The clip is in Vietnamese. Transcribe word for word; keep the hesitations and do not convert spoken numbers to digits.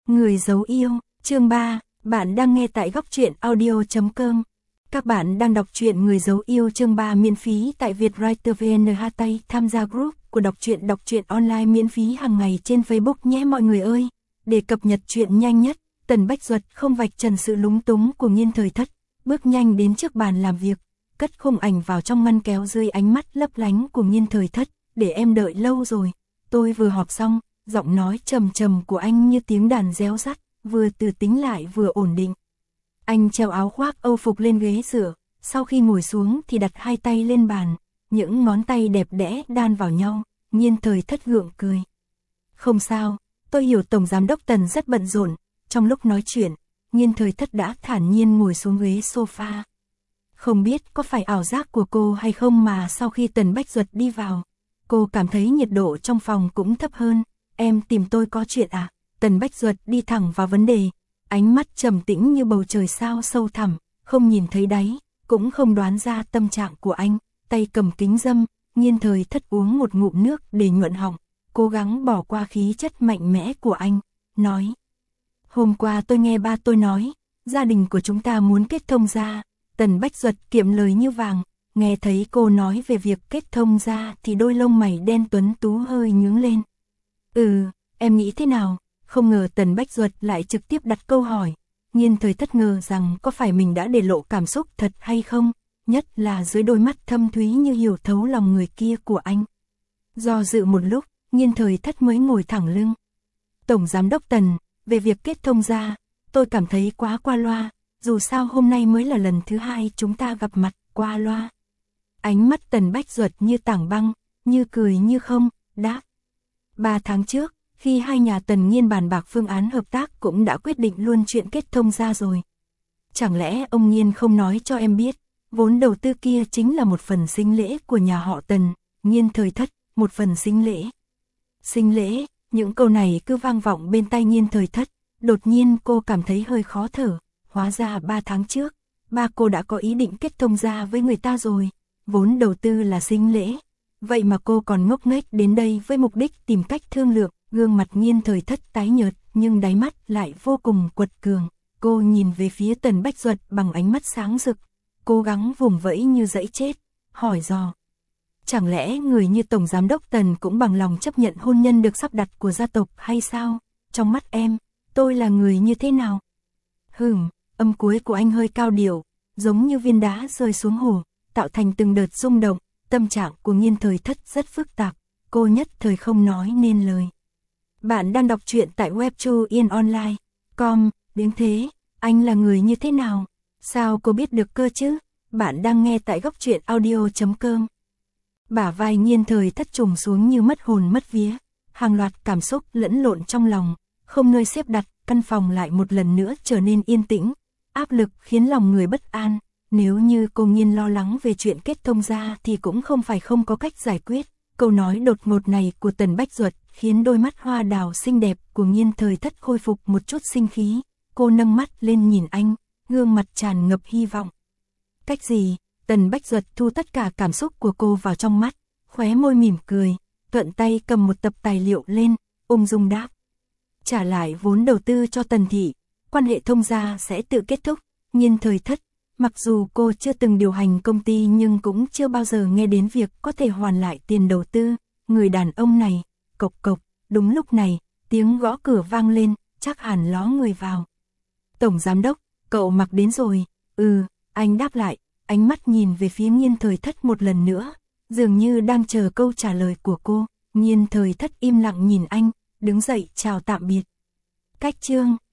Người giấu yêu, chương ba, bạn đang nghe tại góc truyện audio chấm com. Các bạn đang đọc truyện Người giấu yêu chương ba miễn phí tại Vietwriter vê en hát tây, tham gia group của đọc truyện đọc truyện online miễn phí hàng ngày trên Facebook nhé mọi người ơi. Để cập nhật truyện nhanh nhất, Tần Bách Duật không vạch trần sự lúng túng của Nghiên Thời Thất, bước nhanh đến trước bàn làm việc, cất khung ảnh vào trong ngăn kéo dưới ánh mắt lấp lánh của Nghiên Thời Thất, để em đợi lâu rồi, tôi vừa họp xong. Giọng nói trầm trầm của anh như tiếng đàn réo rắt, vừa từ tính lại vừa ổn định. Anh treo áo khoác Âu phục lên ghế dựa, sau khi ngồi xuống thì đặt hai tay lên bàn, những ngón tay đẹp đẽ đan vào nhau. Nghiên Thời Thất gượng cười. Không sao, tôi hiểu Tổng Giám đốc Tần rất bận rộn. Trong lúc nói chuyện, Nghiên Thời Thất đã thản nhiên ngồi xuống ghế sofa. Không biết có phải ảo giác của cô hay không mà sau khi Tần Bách Duật đi vào, cô cảm thấy nhiệt độ trong phòng cũng thấp hơn. Em tìm tôi có chuyện à? Tần Bách Duật đi thẳng vào vấn đề, ánh mắt trầm tĩnh như bầu trời sao sâu thẳm, không nhìn thấy đáy, cũng không đoán ra tâm trạng của anh. Tay cầm kính râm, Nghiên Thời Thất uống một ngụm nước để nhuận họng, cố gắng bỏ qua khí chất mạnh mẽ của anh, nói: Hôm qua tôi nghe ba tôi nói, gia đình của chúng ta muốn kết thông gia. Tần Bách Duật kiệm lời như vàng, nghe thấy cô nói về việc kết thông gia thì đôi lông mày đen tuấn tú hơi nhướng lên. Ừ, em nghĩ thế nào? Không ngờ Tần Bách Duật lại trực tiếp đặt câu hỏi. Nghiên Thời Thất ngờ rằng có phải mình đã để lộ cảm xúc thật hay không, nhất là dưới đôi mắt thâm thúy như hiểu thấu lòng người kia của anh. Do dự một lúc, Nghiên Thời Thất mới ngồi thẳng lưng. Tổng Giám đốc Tần, về việc kết thông gia, tôi cảm thấy quá qua loa, dù sao hôm nay mới là lần thứ hai chúng ta gặp mặt. Qua loa. Ánh mắt Tần Bách Duật như tảng băng, như cười như không, đáp. Ba tháng trước, khi hai nhà Tần Nghiên bàn bạc phương án hợp tác cũng đã quyết định luôn chuyện kết thông gia rồi. Chẳng lẽ ông Nghiên không nói cho em biết, vốn đầu tư kia chính là một phần sinh lễ của nhà họ Tần. Nghiên Thời Thất, một phần sinh lễ. Sinh lễ, những câu này cứ vang vọng bên tai Nghiên Thời Thất, đột nhiên cô cảm thấy hơi khó thở. Hóa ra ba tháng trước, ba cô đã có ý định kết thông gia với người ta rồi, vốn đầu tư là sinh lễ. Vậy mà cô còn ngốc nghếch đến đây với mục đích tìm cách thương lượng. Gương mặt Nghiên Thời Thất tái nhợt, nhưng đáy mắt lại vô cùng quật cường. Cô nhìn về phía Tần Bách Duật bằng ánh mắt sáng rực, cố gắng vùng vẫy như dẫy chết, hỏi dò. Chẳng lẽ người như Tổng Giám đốc Tần cũng bằng lòng chấp nhận hôn nhân được sắp đặt của gia tộc hay sao? Trong mắt em, tôi là người như thế nào? Hừm, âm cuối của anh hơi cao điệu, giống như viên đá rơi xuống hồ, tạo thành từng đợt rung động. Tâm trạng của Nghiên Thời Thất rất phức tạp, cô nhất thời không nói nên lời. Bạn đang đọc truyện tại webtoon online chấm com, đến thế, anh là người như thế nào? Sao cô biết được cơ chứ? Bạn đang nghe tại góc truyện audio chấm com. Bả vai Nghiên Thời Thất trùng xuống như mất hồn mất vía, hàng loạt cảm xúc lẫn lộn trong lòng, không nơi xếp đặt, căn phòng lại một lần nữa trở nên yên tĩnh, áp lực khiến lòng người bất an. Nếu như cô Nghiên lo lắng về chuyện kết thông gia thì cũng không phải không có cách giải quyết. Câu nói đột ngột này của Tần Bách Duật khiến đôi mắt hoa đào xinh đẹp của Nghiên Thời Thất khôi phục một chút sinh khí. Cô nâng mắt lên nhìn anh, gương mặt tràn ngập hy vọng. Cách gì? Tần Bách Duật thu tất cả cảm xúc của cô vào trong mắt, khóe môi mỉm cười, thuận tay cầm một tập tài liệu lên, ung dung đáp. Trả lại vốn đầu tư cho Tần thị, quan hệ thông gia sẽ tự kết thúc. Nghiên Thời Thất, mặc dù cô chưa từng điều hành công ty nhưng cũng chưa bao giờ nghe đến việc có thể hoàn lại tiền đầu tư. Người đàn ông này, cộc cộc, đúng lúc này, tiếng gõ cửa vang lên, chắc hẳn ló người vào. Tổng Giám đốc, cậu mặc đến rồi. Ừ, anh đáp lại, ánh mắt nhìn về phía Nghiên Thời Thất một lần nữa, dường như đang chờ câu trả lời của cô. Nghiên Thời Thất im lặng nhìn anh, đứng dậy chào tạm biệt. Cách chương